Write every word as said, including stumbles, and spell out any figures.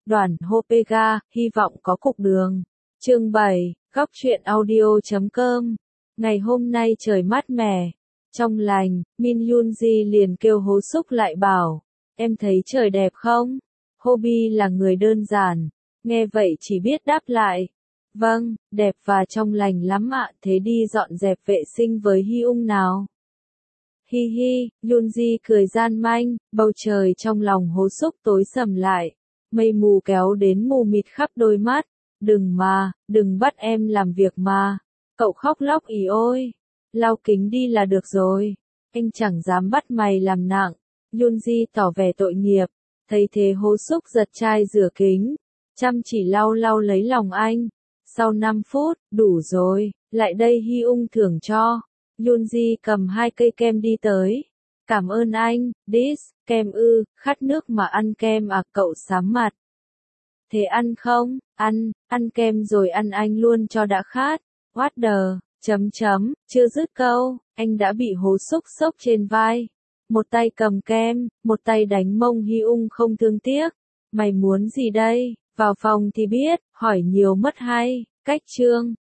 Đoàn Hopega, hy vọng có cục đường. Chương bảy, góc truyện audio chấm com. Ngày hôm nay trời mát mẻ, trong lành, Min Yoonji liền kêu Hố Súc lại bảo, em thấy trời đẹp không? Hobie là người đơn giản, nghe vậy chỉ biết đáp lại. Vâng, đẹp và trong lành lắm ạ, thế đi dọn dẹp vệ sinh với Hyung nào. Hi hi, Yoonji cười gian manh, bầu trời trong lòng Hố Súc tối sầm lại, mây mù kéo đến mù mịt khắp đôi mắt. Đừng mà, đừng bắt em làm việc mà. Cậu khóc lóc ý ôi. Lau kính đi là được rồi. Anh chẳng dám bắt mày làm nặng. Yoonji tỏ vẻ tội nghiệp. Thấy thế Hố Súc giật chai rửa kính, chăm chỉ lau lau lấy lòng anh. Sau năm phút, đủ rồi, lại đây Hyung thưởng cho. Yoonji cầm hai cây kem đi tới. Cảm ơn anh, this, kem ư, khát nước mà ăn kem à, cậu sám mặt. Thế ăn không? Ăn, ăn kem rồi ăn anh luôn cho đã khát. What the, chấm chấm, chưa dứt câu, anh đã bị Hố Súc xốc trên vai. Một tay cầm kem, một tay đánh mông Hyung không thương tiếc. Mày muốn gì đây? Vào phòng thì biết, hỏi nhiều mất hay. Cách chương